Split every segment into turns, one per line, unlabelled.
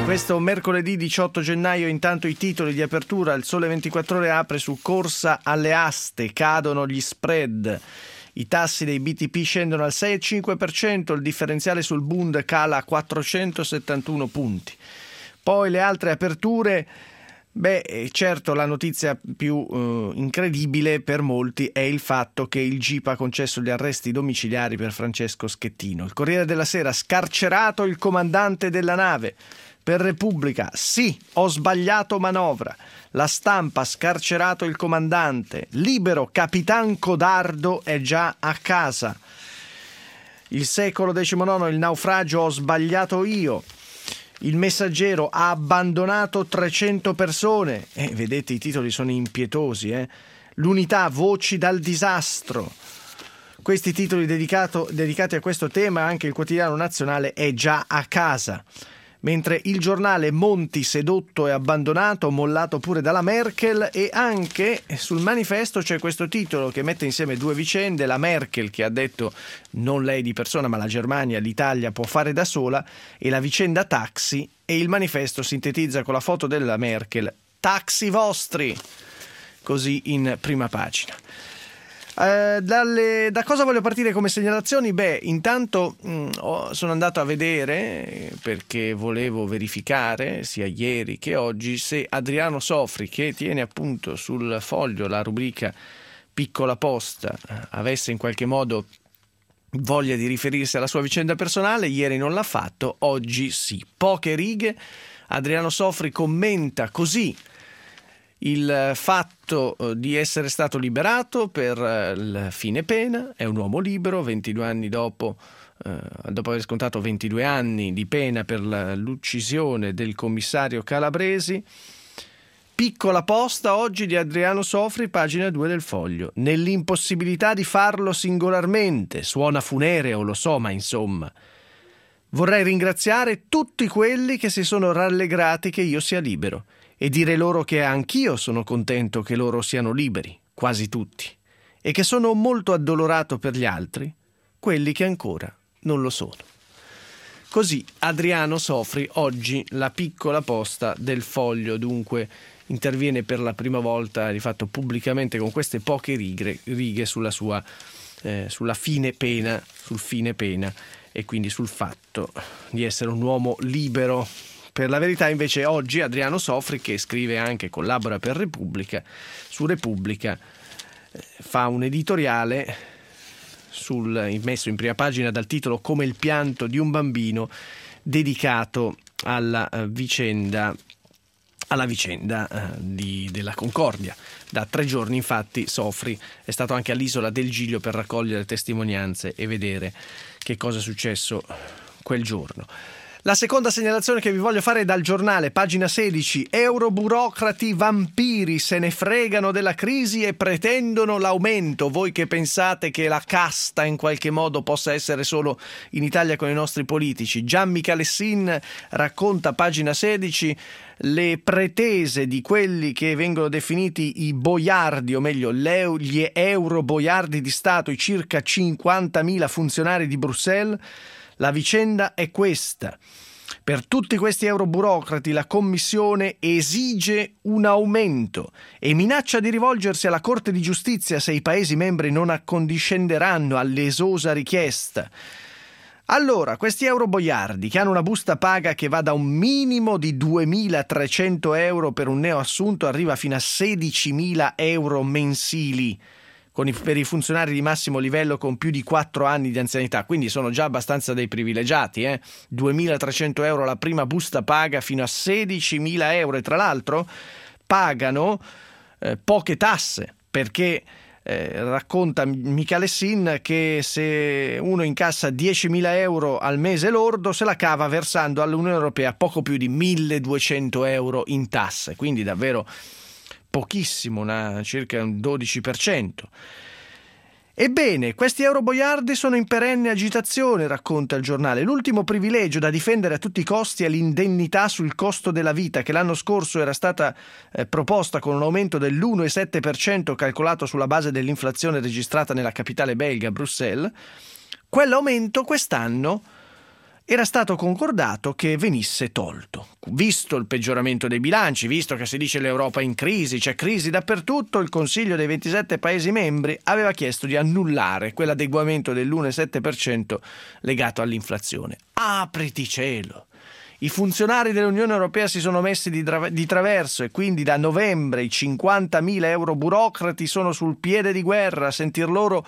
Questo mercoledì 18 gennaio, intanto i titoli di apertura. Il Sole 24 Ore apre su corsa alle aste, cadono gli spread, i tassi dei BTP scendono al 6,5%, il differenziale sul Bund cala a 471 punti. Poi le altre aperture. Certo, la notizia più incredibile per molti è il fatto che il GIP ha concesso gli arresti domiciliari per Francesco Schettino. Il Corriere della Sera: scarcerato il comandante della nave. Per Repubblica: sì, ho sbagliato manovra. La Stampa: scarcerato il comandante. Libero: Capitan Codardo è già a casa. Il Secolo XIX: il naufragio, ho sbagliato io. Il Messaggero: ha abbandonato 300 persone. Vedete, i titoli sono impietosi. L'Unità: voci dal disastro. Questi titoli dedicati a questo tema. Anche il Quotidiano Nazionale: è già a casa. Mentre il Giornale: Monti sedotto e abbandonato, mollato pure dalla Merkel. E anche sul Manifesto c'è questo titolo che mette insieme due vicende: la Merkel che ha detto, non lei di persona ma la Germania, l'Italia può fare da sola, e la vicenda taxi. E il Manifesto sintetizza con la foto della Merkel: taxi vostri, così in prima pagina. Da cosa voglio partire come segnalazioni? Intanto sono andato a vedere, perché volevo verificare sia ieri che oggi, se Adriano Sofri, che tiene appunto sul Foglio la rubrica Piccola Posta, avesse in qualche modo voglia di riferirsi alla sua vicenda personale. Ieri non l'ha fatto, oggi sì. Poche righe. Adriano Sofri commenta così il fatto di essere stato liberato per il fine pena. È un uomo libero, 22 anni dopo aver scontato 22 anni di pena per l'uccisione del commissario Calabresi. Piccola posta oggi di Adriano Sofri, pagina 2 del Foglio: nell'impossibilità di farlo singolarmente. Suona funereo, lo so, ma insomma. Vorrei ringraziare tutti quelli che si sono rallegrati che io sia libero e dire loro che anch'io sono contento che loro siano liberi, quasi tutti, e che sono molto addolorato per gli altri, quelli che ancora non lo sono. Così Adriano Sofri, oggi la Piccola Posta del Foglio. Dunque interviene per la prima volta, di fatto pubblicamente, con queste poche righe sulla sua sulla fine pena, sul fine pena, e quindi sul fatto di essere un uomo libero. Per la verità, invece, oggi Adriano Sofri, che scrive anche, collabora per Repubblica, su Repubblica fa un editoriale messo in prima pagina dal titolo "Come il pianto di un bambino", dedicato alla vicenda della Concordia. Da 3 giorni, infatti, Sofri è stato anche all'Isola del Giglio per raccogliere testimonianze e vedere che cosa è successo quel giorno. La seconda segnalazione che vi voglio fare è dal Giornale, pagina 16. Euroburocrati vampiri se ne fregano della crisi e pretendono l'aumento. Voi che pensate che la casta in qualche modo possa essere solo in Italia con i nostri politici. Gian Michalessin racconta, pagina 16, le pretese di quelli che vengono definiti i boiardi, o meglio gli euro boiardi di Stato, i circa 50.000 funzionari di Bruxelles. La vicenda è questa: per tutti questi euroburocrati la Commissione esige un aumento e minaccia di rivolgersi alla Corte di Giustizia se i Paesi membri non accondiscenderanno all'esosa richiesta. Allora, questi euroboiardi, che hanno una busta paga che va da un minimo di 2.300 euro per un neoassunto, arriva fino a 16.000 euro mensili, per i funzionari di massimo livello con più di 4 anni di anzianità, quindi sono già abbastanza dei privilegiati. 2.300 euro la prima busta paga, fino a 16.000 euro, e tra l'altro pagano poche tasse, perché racconta Michalessin che se uno incassa 10.000 euro al mese lordo se la cava versando all'Unione Europea poco più di 1.200 euro in tasse, quindi davvero pochissimo, circa un 12%. Ebbene, questi euroboiardi sono in perenne agitazione, racconta il Giornale. L'ultimo privilegio da difendere a tutti i costi è l'indennità sul costo della vita, che l'anno scorso era stata proposta con un aumento dell'1,7% calcolato sulla base dell'inflazione registrata nella capitale belga, Bruxelles. Quell'aumento quest'anno era stato concordato che venisse tolto. Visto il peggioramento dei bilanci, visto che si dice l'Europa è in crisi, c'è crisi dappertutto, il Consiglio dei 27 Paesi membri aveva chiesto di annullare quell'adeguamento dell'1,7% legato all'inflazione. Apriti cielo! I funzionari dell'Unione Europea si sono messi di traverso e quindi da novembre i 50.000 euroburocrati sono sul piede di guerra. A sentir loro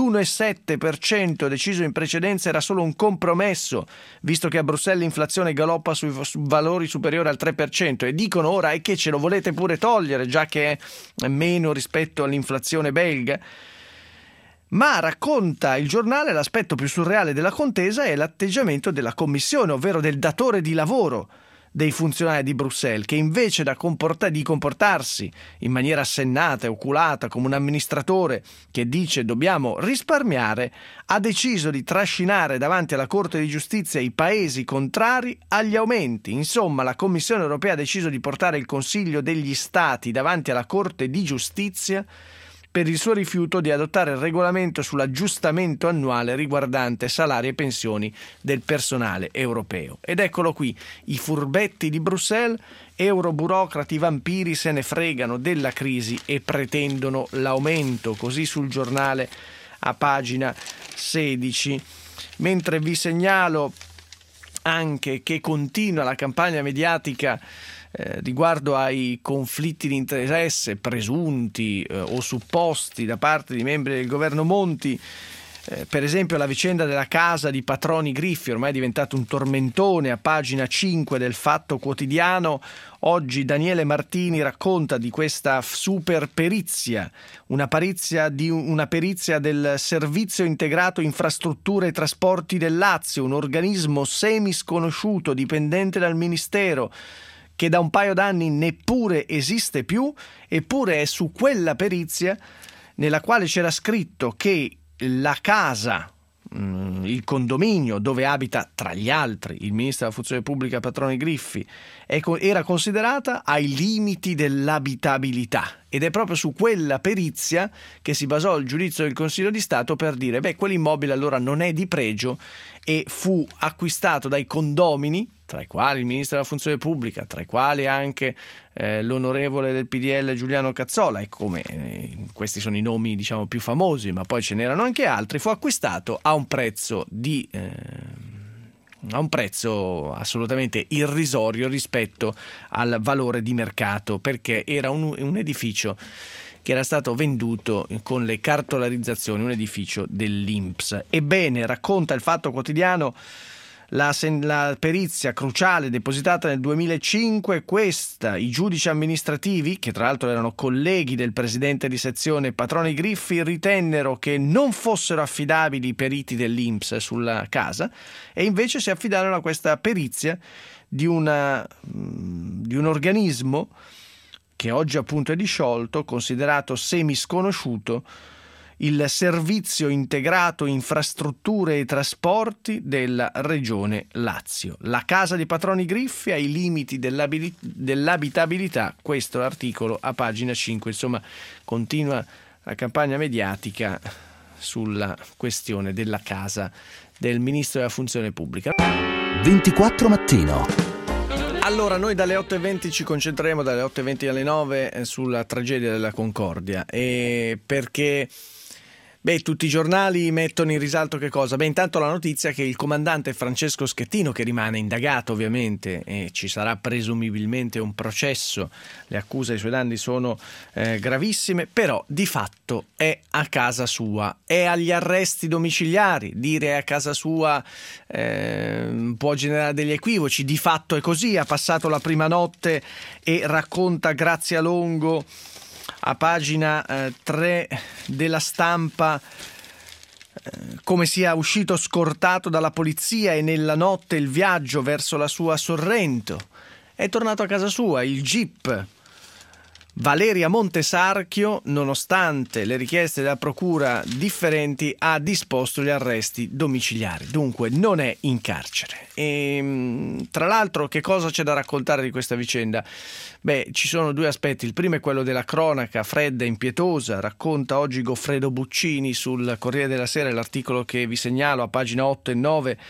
l'1,7% deciso in precedenza era solo un compromesso, visto che a Bruxelles l'inflazione galoppa su valori superiori al 3%, e dicono ora è che ce lo volete pure togliere, già che è meno rispetto all'inflazione belga. Ma racconta il giornale l'aspetto più surreale della contesa è l'atteggiamento della Commissione, ovvero del datore di lavoro dei funzionari di Bruxelles, che invece di comportarsi in maniera assennata e oculata come un amministratore che dice dobbiamo risparmiare, ha deciso di trascinare davanti alla Corte di Giustizia i paesi contrari agli aumenti. Insomma, la Commissione europea ha deciso di portare il Consiglio degli Stati davanti alla Corte di Giustizia per il suo rifiuto di adottare il regolamento sull'aggiustamento annuale riguardante salari e pensioni del personale europeo. Ed eccolo qui, i furbetti di Bruxelles, euroburocrati vampiri, se ne fregano della crisi e pretendono l'aumento, così sul giornale a pagina 16. Mentre vi anche che continua la campagna mediatica riguardo ai conflitti di interesse presunti o supposti da parte di membri del governo Monti. Per esempio la vicenda della casa di Patroni Griffi, ormai è diventato un tormentone. A pagina 5 del Fatto Quotidiano oggi Daniele Martini racconta di questa super perizia, una perizia del Servizio Integrato Infrastrutture e Trasporti del Lazio, un organismo semisconosciuto dipendente dal Ministero, che da un paio d'anni neppure esiste più, eppure è su quella perizia nella quale c'era scritto che la casa, il condominio dove abita tra gli altri il ministro della funzione pubblica Patroni Griffi, era considerata ai limiti dell'abitabilità, ed è proprio su quella perizia che si basò il giudizio del Consiglio di Stato per dire quell'immobile allora non è di pregio e fu acquistato dai condomini, tra i quali il ministro della funzione pubblica, tra i quali anche l'onorevole del PDL Giuliano Cazzola, e questi sono i nomi diciamo più famosi, ma poi ce n'erano anche altri. Fu acquistato a un prezzo assolutamente irrisorio rispetto al valore di mercato, perché era un edificio che era stato venduto con le cartolarizzazioni, un edificio dell'INPS. Ebbene, racconta il Fatto Quotidiano, la perizia cruciale depositata nel 2005, i giudici amministrativi, che tra l'altro erano colleghi del presidente di sezione Patroni Griffi, ritennero che non fossero affidabili i periti dell'INPS sulla casa e invece si affidarono a questa perizia di un organismo che oggi appunto è disciolto, considerato semisconosciuto, il Servizio Integrato Infrastrutture e Trasporti della Regione Lazio. La casa di Patroni Griffi ai limiti dell'abitabilità, questo è l'articolo a pagina 5. Insomma, continua la campagna mediatica sulla questione della casa del Ministro della Funzione Pubblica.
24 Mattino.
Allora, noi dalle 8:20 ci concentreremo dalle 8:20 alle 9 sulla tragedia della Concordia, e perché tutti i giornali mettono in risalto che cosa? Intanto la notizia che il comandante Francesco Schettino, che rimane indagato ovviamente e ci sarà presumibilmente un processo, le accuse ai suoi danni sono gravissime, però di fatto è a casa sua, è agli arresti domiciliari. Dire è a casa sua può generare degli equivoci, di fatto è così. Ha passato la prima notte e racconta Grazia Longo a pagina 3 della Stampa come sia uscito scortato dalla polizia e nella notte il viaggio verso la sua Sorrento. È tornato a casa sua, il GIP Valeria Montesarchio, nonostante le richieste della procura differenti, ha disposto gli arresti domiciliari, dunque non è in carcere. E tra l'altro, che cosa c'è da raccontare di questa vicenda? Ci sono due aspetti. Il primo è quello della cronaca fredda e impietosa. Racconta oggi Goffredo Buccini sul Corriere della Sera, l'articolo che vi segnalo a pagina 8 e 9,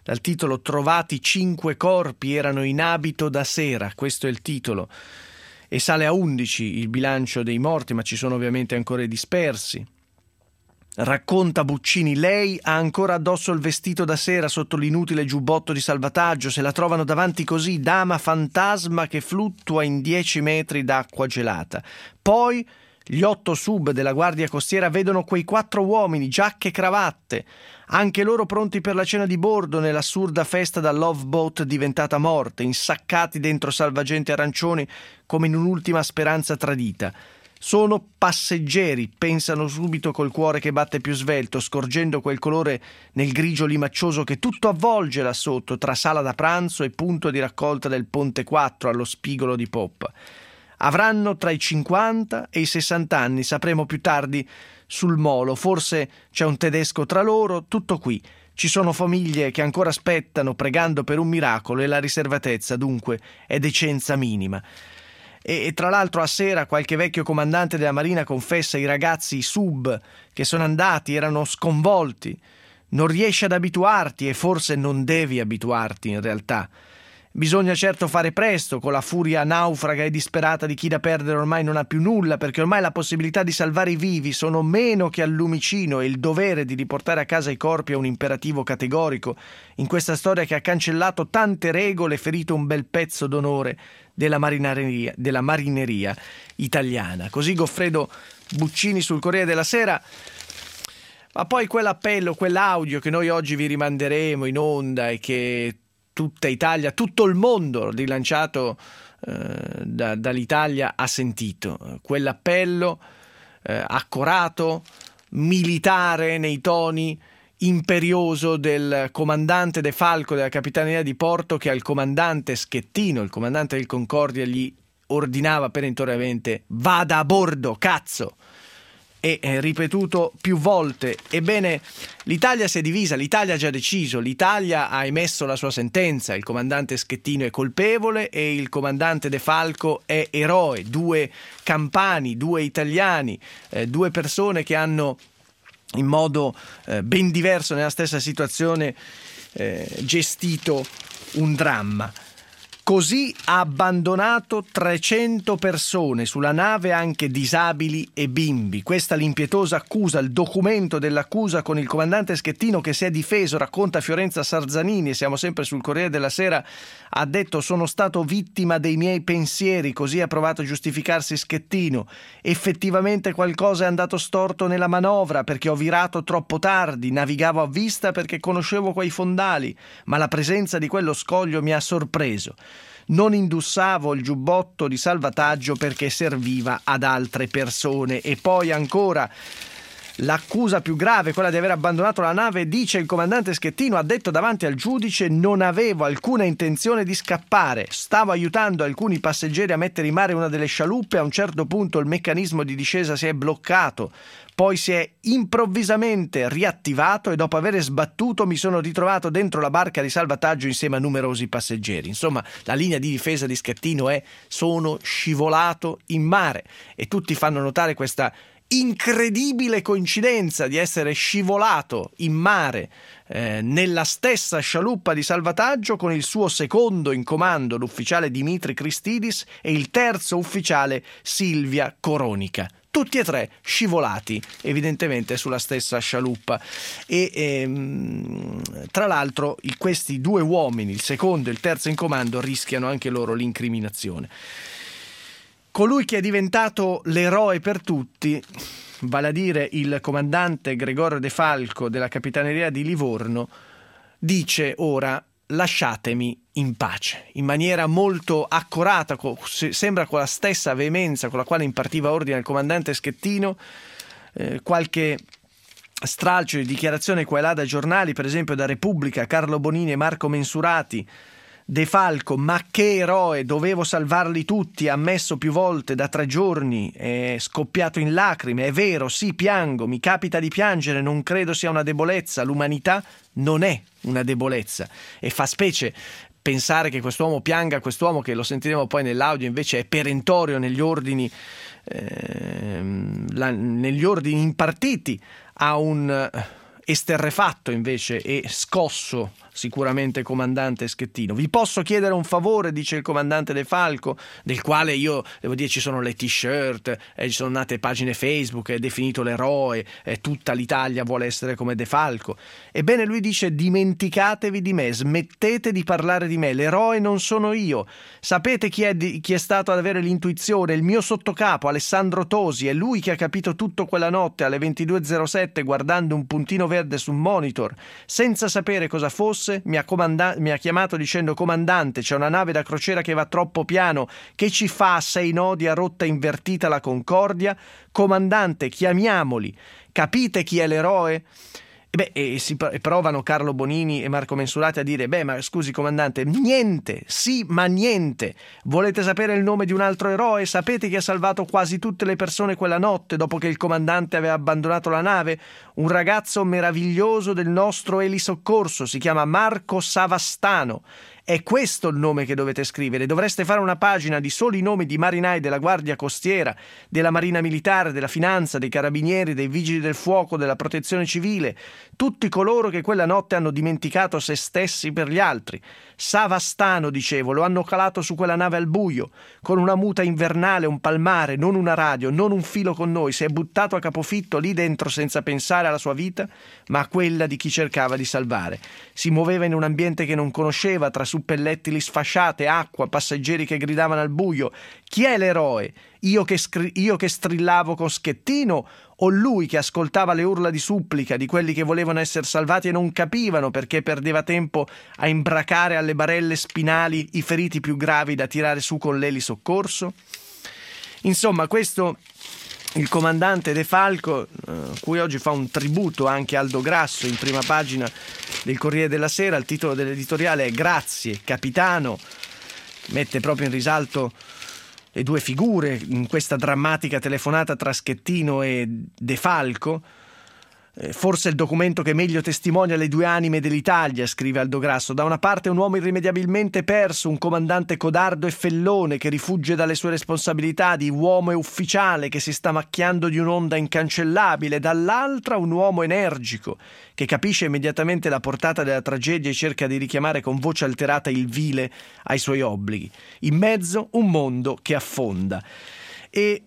dal titolo "Trovati 5 corpi, erano in abito da sera", questo è il titolo, e sale a 11 il bilancio dei morti, ma ci sono ovviamente ancora i dispersi. Racconta Buccini: lei ha ancora addosso il vestito da sera sotto l'inutile giubbotto di salvataggio, se la trovano davanti così, dama fantasma che fluttua in 10 metri d'acqua gelata. Poi gli 8 sub della Guardia Costiera vedono quei 4 uomini, giacche e cravatte, anche loro pronti per la cena di bordo nell'assurda festa da Love Boat diventata morte, insaccati dentro salvagenti arancioni come in un'ultima speranza tradita. Sono passeggeri, pensano subito col cuore che batte più svelto, scorgendo quel colore nel grigio limaccioso che tutto avvolge là sotto, tra sala da pranzo e punto di raccolta del Ponte 4 allo spigolo di poppa. Avranno tra i 50 e i 60 anni, sapremo più tardi sul molo, forse c'è un tedesco tra loro, tutto qui. Ci sono famiglie che ancora aspettano pregando per un miracolo e la riservatezza dunque è decenza minima. E tra l'altro a sera qualche vecchio comandante della Marina confessa: i ragazzi, i sub che sono andati, erano sconvolti. Non riesci ad abituarti e forse non devi abituarti in realtà. Bisogna certo fare presto, con la furia naufraga e disperata di chi da perdere ormai non ha più nulla, perché ormai la possibilità di salvare i vivi sono meno che al lumicino e il dovere di riportare a casa i corpi è un imperativo categorico in questa storia che ha cancellato tante regole e ferito un bel pezzo d'onore della marineria italiana. Così Goffredo Buccini sul Corriere della Sera. Ma poi quell'appello, quell'audio che noi oggi vi rimanderemo in onda e che tutta Italia, tutto il mondo rilanciato dall'Italia ha sentito, quell'appello accorato, militare nei toni, imperioso del comandante De Falco della Capitaneria di Porto, che al comandante Schettino, il comandante del Concordia, gli ordinava perentoriamente: vada a bordo, cazzo! E ripetuto più volte. Ebbene, l'Italia si è divisa, l'Italia ha già deciso, l'Italia ha emesso la sua sentenza, il comandante Schettino è colpevole e il comandante De Falco è eroe. 2 campani, 2 italiani, 2 persone che hanno in modo ben diverso nella stessa situazione gestito un dramma. Così ha abbandonato 300 persone sulla nave, anche disabili e bimbi. Questa l'impietosa accusa, il documento dell'accusa con il comandante Schettino che si è difeso, racconta Fiorenza Sarzanini, e siamo sempre sul Corriere della Sera, ha detto: sono stato vittima dei miei pensieri, così ha provato a giustificarsi Schettino. Effettivamente qualcosa è andato storto nella manovra perché ho virato troppo tardi, navigavo a vista perché conoscevo quei fondali, ma la presenza di quello scoglio mi ha sorpreso. Non indossavo il giubbotto di salvataggio perché serviva ad altre persone. E poi ancora l'accusa più grave, quella di aver abbandonato la nave, dice il comandante Schettino, ha detto davanti al giudice: non avevo alcuna intenzione di scappare, stavo aiutando alcuni passeggeri a mettere in mare una delle scialuppe, a un certo punto il meccanismo di discesa si è bloccato, poi si è improvvisamente riattivato e dopo aver sbattuto mi sono ritrovato dentro la barca di salvataggio insieme a numerosi passeggeri. Insomma, la linea di difesa di Schettino è: sono scivolato in mare, e tutti fanno notare questa incredibile coincidenza di essere scivolato in mare nella stessa scialuppa di salvataggio con il suo secondo in comando, l'ufficiale Dimitri Christidis, e il terzo ufficiale Silvia Coronica. Tutti e 3 scivolati evidentemente sulla stessa scialuppa. E tra l'altro questi 2 uomini, il secondo e il terzo in comando, rischiano anche loro l'incriminazione. Colui che è diventato l'eroe per tutti, vale a dire il comandante Gregorio De Falco della Capitaneria di Livorno, dice ora: lasciatemi in pace, in maniera molto accorata, sembra con la stessa veemenza con la quale impartiva ordine al comandante Schettino. Qualche stralcio di dichiarazione qua e là da giornali, per esempio da Repubblica, Carlo Bonini e Marco Mensurati. De Falco: ma che eroe, dovevo salvarli tutti, ha ammesso più volte, da 3 giorni è scoppiato in lacrime, è vero, sì, piango, mi capita di piangere, non credo sia una debolezza, l'umanità non è una debolezza. E fa specie pensare che quest'uomo pianga, quest'uomo che, lo sentiremo poi nell'audio, invece è perentorio negli ordini impartiti a un esterrefatto invece e scosso sicuramente comandante Schettino. Vi posso chiedere un favore, dice il comandante De Falco, del quale io devo dire ci sono le t-shirt, ci sono nate pagine Facebook, è definito l'eroe, tutta l'Italia vuole essere come De Falco. Ebbene lui dice: dimenticatevi di me, smettete di parlare di me, l'eroe non sono io. Sapete chi è stato ad avere l'intuizione? Il mio sottocapo Alessandro Tosi, è lui che ha capito tutto quella notte alle 22:07 guardando un puntino verde sul monitor, senza sapere cosa fosse. Mi ha chiamato dicendo: comandante, c'è una nave da crociera che va troppo piano, che ci fa a 6 nodi a rotta invertita la Concordia. Comandante, chiamiamoli. Capite chi è l'eroe? E provano Carlo Bonini e Marco Mensurati a dire: ma scusi comandante, niente, sì ma niente. Volete sapere il nome di un altro eroe? Sapete chi ha salvato quasi tutte le persone quella notte dopo che il comandante aveva abbandonato la nave? Un ragazzo meraviglioso del nostro elisoccorso, si chiama Marco Savastano. È questo il nome che dovete scrivere. Dovreste fare una pagina di soli nomi di marinai della Guardia Costiera, della Marina Militare, della Finanza, dei Carabinieri, dei Vigili del Fuoco, della Protezione Civile, tutti coloro che quella notte hanno dimenticato se stessi per gli altri. Savastano, dicevo, lo hanno calato su quella nave al buio, con una muta invernale, un palmare, non una radio, non un filo con noi. Si è buttato a capofitto lì dentro senza pensare alla sua vita, ma a quella di chi cercava di salvare. Si muoveva in un ambiente che non conosceva, tra suppellettili sfasciate, acqua, passeggeri che gridavano al buio. Chi è l'eroe? Io che strillavo con Schettino, o lui che ascoltava le urla di supplica di quelli che volevano essere salvati e non capivano perché perdeva tempo a imbracare alle barelle spinali i feriti più gravi da tirare su con l'elisoccorso? Insomma, questo il comandante De Falco, cui oggi fa un tributo anche Aldo Grasso in prima pagina del Corriere della Sera. Il titolo dell'editoriale è "Grazie capitano", mette proprio in risalto le due figure in questa drammatica telefonata tra Schettino e De Falco. Forse il documento che meglio testimonia le due anime dell'Italia, scrive Aldo Grasso. Da una parte un uomo irrimediabilmente perso, un comandante codardo e fellone che rifugge dalle sue responsabilità di uomo e ufficiale che si sta macchiando di un'onda incancellabile, dall'altra un uomo energico che capisce immediatamente la portata della tragedia e cerca di richiamare con voce alterata il vile ai suoi obblighi. In mezzo un mondo che affonda. E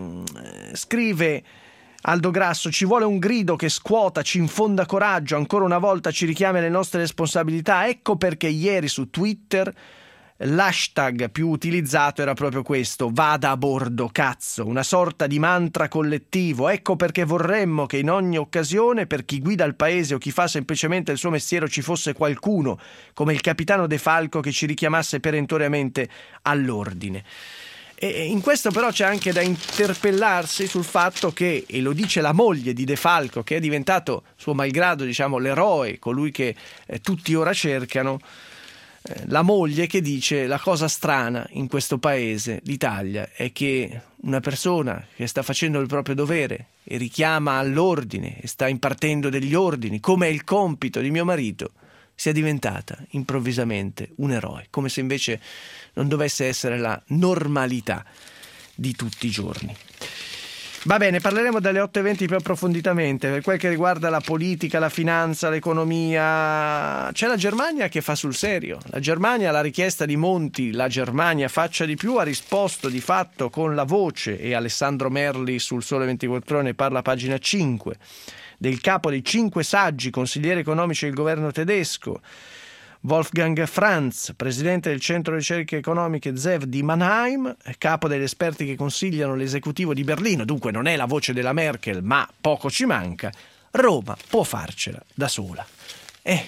scrive Aldo Grasso: ci vuole un grido che scuota, ci infonda coraggio, ancora una volta ci richiama alle nostre responsabilità. Ecco perché ieri su Twitter l'hashtag più utilizzato era proprio questo: vada a bordo, cazzo, una sorta di mantra collettivo. Ecco perché vorremmo che in ogni occasione, per chi guida il paese o chi fa semplicemente il suo mestiere, ci fosse qualcuno come il capitano De Falco che ci richiamasse perentoriamente all'ordine. E in questo però c'è anche da interpellarsi sul fatto che, e lo dice la moglie di De Falco, che è diventato suo malgrado l'eroe, colui che tutti ora cercano, la moglie che dice: la cosa strana in questo paese, l'Italia, è che una persona che sta facendo il proprio dovere e richiama all'ordine e sta impartendo degli ordini, come è il compito di mio marito, sia diventata improvvisamente un eroe, come se invece non dovesse essere la normalità di tutti i giorni. Va bene, parleremo dalle 8:20 più approfonditamente. Per quel che riguarda la politica, la finanza, l'economia, c'è la Germania che fa sul serio. La Germania, alla richiesta di Monti, la Germania faccia di più, ha risposto di fatto con la voce, e Alessandro Merli sul Sole 24 Ore ne parla a pagina 5, del capo dei 5 saggi consiglieri economici del governo tedesco, Wolfgang Franz, presidente del Centro Ricerche Economiche ZEW di Mannheim, capo degli esperti che consigliano l'esecutivo di Berlino. Dunque non è la voce della Merkel, ma poco ci manca. Roma può farcela da sola. È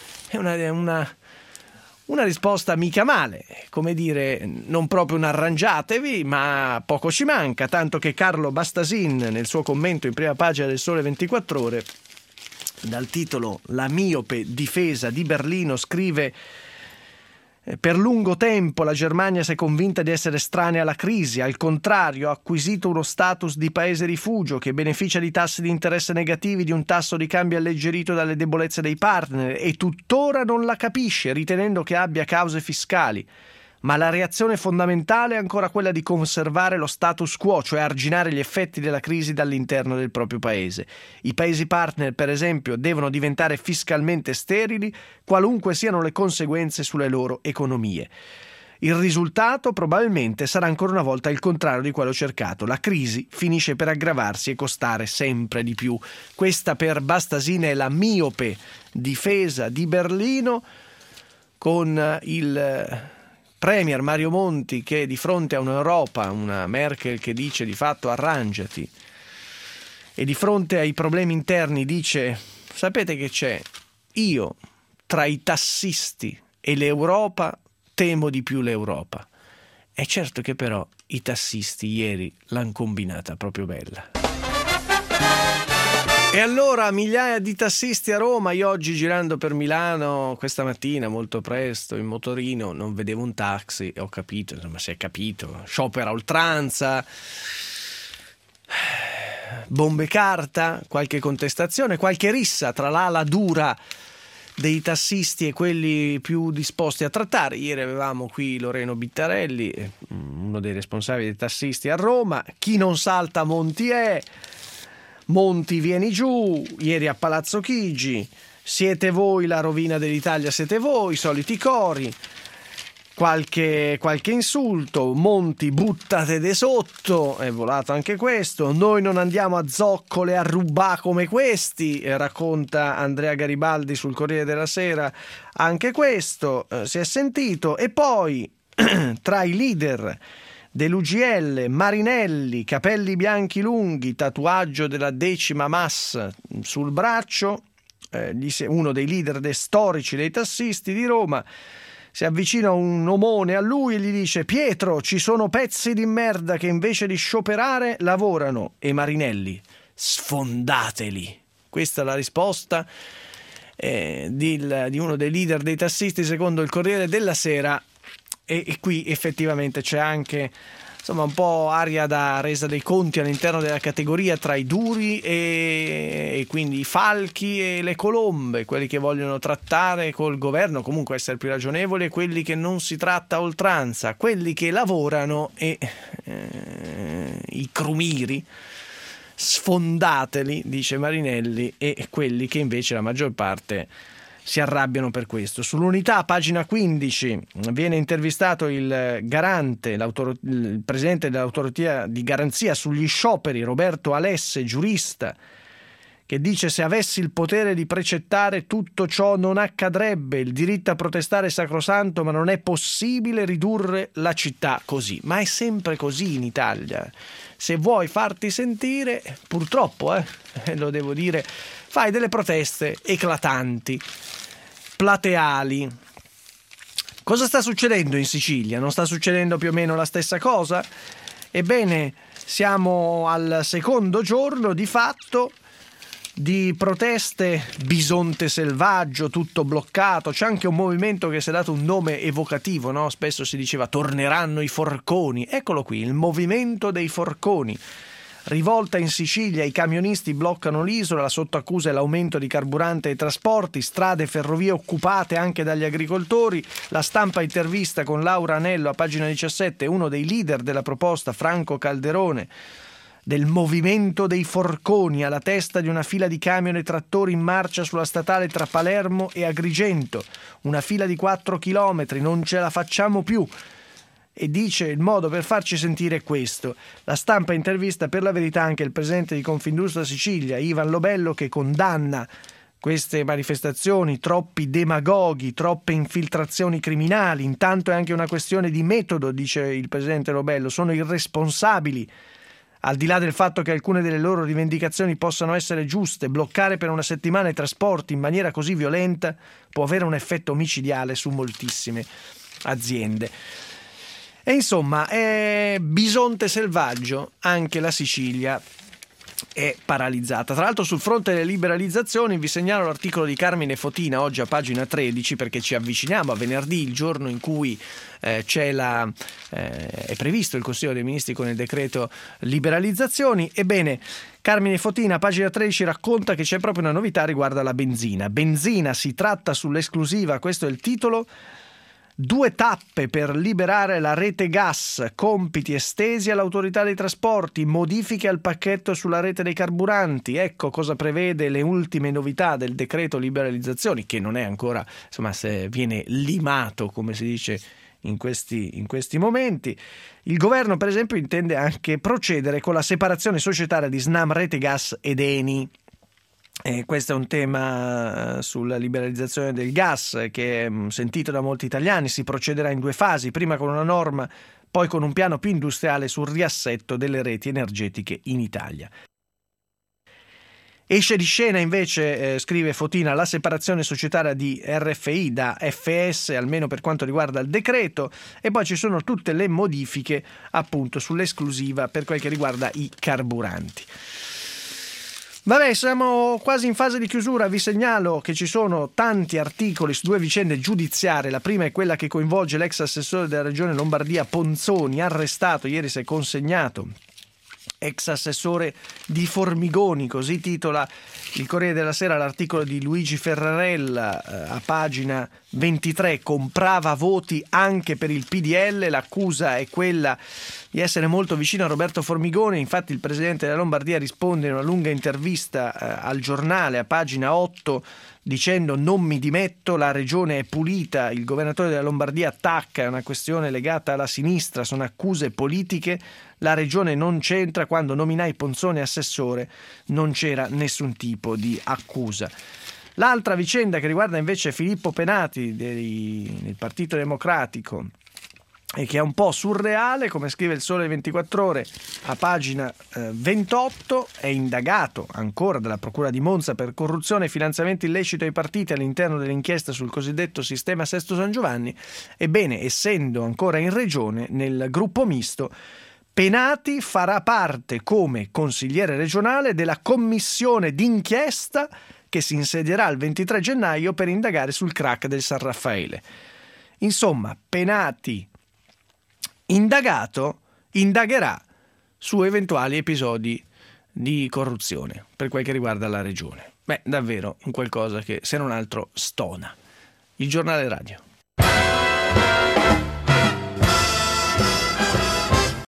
una risposta mica male, come dire, non proprio un arrangiatevi, ma poco ci manca, tanto che Carlo Bastasin, nel suo commento in prima pagina del Sole 24 Ore, dal titolo "La miope difesa di Berlino", scrive: per lungo tempo la Germania si è convinta di essere estranea alla crisi, al contrario ha acquisito uno status di paese rifugio che beneficia di tassi di interesse negativi, di un tasso di cambio alleggerito dalle debolezze dei partner, e tuttora non la capisce, ritenendo che abbia cause fiscali. ma la reazione fondamentale è ancora quella di conservare lo status quo, cioè arginare gli effetti della crisi dall'interno del proprio paese. I paesi partner, per esempio, devono diventare fiscalmente sterili, qualunque siano le conseguenze sulle loro economie. Il risultato probabilmente sarà ancora una volta il contrario di quello cercato. La crisi finisce per aggravarsi e costare sempre di più. Questa per Bastasina è la miope difesa di Berlino, con il premier Mario Monti che di fronte a un'Europa, una Merkel che dice di fatto arrangiati, e di fronte ai problemi interni dice: sapete che c'è? Io tra i tassisti e l'Europa temo di più l'Europa. È certo che però i tassisti ieri l'hanno combinata proprio bella. E allora migliaia di tassisti a Roma. Io oggi girando per Milano questa mattina molto presto in motorino non vedevo un taxi, ho capito, insomma si è capito, sciopero a oltranza, bombe carta, qualche contestazione, qualche rissa tra l'ala dura dei tassisti e quelli più disposti a trattare. Ieri avevamo qui Loreno Bittarelli, uno dei responsabili dei tassisti a Roma. Chi non salta Monti è, Monti vieni giù. Ieri a Palazzo Chigi, siete voi la rovina dell'Italia, siete voi, i soliti cori, qualche insulto, Monti buttate de sotto, è volato anche questo, noi non andiamo a zoccole a rubà come questi, racconta Andrea Garibaldi sul Corriere della Sera, anche questo si è sentito. E poi tra i leader dell'UGL, Marinelli, capelli bianchi lunghi, tatuaggio della 10ª MAS sul braccio, uno dei leader storici dei tassisti di Roma, si avvicina un omone a lui e gli dice: Pietro, ci sono pezzi di merda che invece di scioperare lavorano. E Marinelli: sfondateli. Questa è la risposta di uno dei leader dei tassisti secondo il Corriere della Sera. E qui effettivamente c'è anche insomma un po' aria da resa dei conti all'interno della categoria tra i duri e quindi i falchi e le colombe, quelli che vogliono trattare col governo, comunque essere più ragionevoli, e quelli che non si tratta a oltranza, quelli che lavorano e i crumiri, sfondateli, dice Marinelli, e quelli che invece la maggior parte si arrabbiano per questo. Sull'Unità, pagina 15, viene intervistato il garante, il presidente dell'autorità di garanzia sugli scioperi, Roberto Alesse, giurista, che dice: se avessi il potere di precettare tutto ciò non accadrebbe, il diritto a protestare è sacrosanto, ma non è possibile ridurre la città così. Ma è sempre così in Italia. Se vuoi farti sentire, purtroppo, lo devo dire, fai delle proteste eclatanti, plateali. Cosa sta succedendo in Sicilia? Non sta succedendo più o meno la stessa cosa? Ebbene, siamo al secondo giorno di fatto di proteste, Bisonte Selvaggio, tutto bloccato. C'è anche un movimento che si è dato un nome evocativo, no? Spesso si diceva torneranno i forconi. Eccolo qui, il movimento dei forconi. Rivolta in Sicilia, i camionisti bloccano l'isola, la sottoaccusa è l'aumento di carburante e trasporti, strade e ferrovie occupate anche dagli agricoltori. La Stampa intervista con Laura Anello a pagina 17, uno dei leader della proposta, Franco Calderone, del movimento dei forconi, alla testa di una fila di camion e trattori in marcia sulla statale tra Palermo e Agrigento, una fila di 4 chilometri, non ce la facciamo più. E dice: il modo per farci sentire è questo. La Stampa intervista per la verità anche il presidente di Confindustria Sicilia, Ivan Lobello, che condanna queste manifestazioni, troppi demagoghi, troppe infiltrazioni criminali. Intanto è anche una questione di metodo, dice il presidente Lobello, sono irresponsabili. Al di là del fatto che alcune delle loro rivendicazioni possano essere giuste, bloccare per una settimana i trasporti in maniera così violenta può avere un effetto micidiale su moltissime aziende. E insomma, è Bisonte Selvaggio, anche la Sicilia è paralizzata. Tra l'altro, sul fronte delle liberalizzazioni vi segnalo l'articolo di Carmine Fotina oggi a pagina 13, perché ci avviciniamo a venerdì, il giorno in cui è previsto il Consiglio dei Ministri con il decreto liberalizzazioni. Ebbene, Carmine Fotina, pagina 13, racconta che c'è proprio una novità riguardo alla benzina. Benzina si tratta sull'esclusiva, questo è il titolo, 2 tappe per liberare la rete gas, compiti estesi all'autorità dei trasporti, modifiche al pacchetto sulla rete dei carburanti. Ecco cosa prevede le ultime novità del decreto liberalizzazioni, che non è ancora, insomma, se viene limato, come si dice in questi momenti. Il governo, per esempio, intende anche procedere con la separazione societaria di Snam Rete Gas ed Eni. Questo è un tema sulla liberalizzazione del gas che è sentito da molti italiani. Si procederà in 2 fasi, prima con una norma, poi con un piano più industriale sul riassetto delle reti energetiche in Italia. Esce di scena invece, scrive Fotina, la separazione societaria di RFI da FS, almeno per quanto riguarda il decreto, e poi ci sono tutte le modifiche appunto sull'esclusiva per quel che riguarda i carburanti. Vabbè, siamo quasi in fase di chiusura. Vi segnalo che ci sono tanti articoli su 2 vicende giudiziarie. La prima è quella che coinvolge l'ex assessore della regione Lombardia Ponzoni, arrestato, ieri si è consegnato, ex assessore di Formigoni, così titola il Corriere della Sera l'articolo di Luigi Ferrarella a pagina 23. Comprava voti anche per il PDL, l'accusa è quella di essere molto vicino a Roberto Formigoni. Infatti il presidente della Lombardia risponde in una lunga intervista al giornale a pagina 8 dicendo: non mi dimetto, la regione è pulita, il governatore della Lombardia attacca, è una questione legata alla sinistra, sono accuse politiche, la regione non c'entra, quando nominai Ponzoni assessore non c'era nessun tipo di accusa. L'altra vicenda che riguarda invece Filippo Penati del Partito Democratico e che è un po' surreale, come scrive il Sole 24 Ore a pagina 28, è indagato ancora dalla Procura di Monza per corruzione e finanziamento illecito ai partiti all'interno dell'inchiesta sul cosiddetto sistema Sesto San Giovanni. Ebbene, essendo ancora in regione, nel gruppo misto, Penati farà parte come consigliere regionale della commissione d'inchiesta che si insedierà il 23 gennaio per indagare sul crack del San Raffaele. Insomma, Penati indagato indagherà su eventuali episodi di corruzione per quel che riguarda la regione. Beh, davvero un qualcosa che, se non altro, stona. Il Giornale Radio.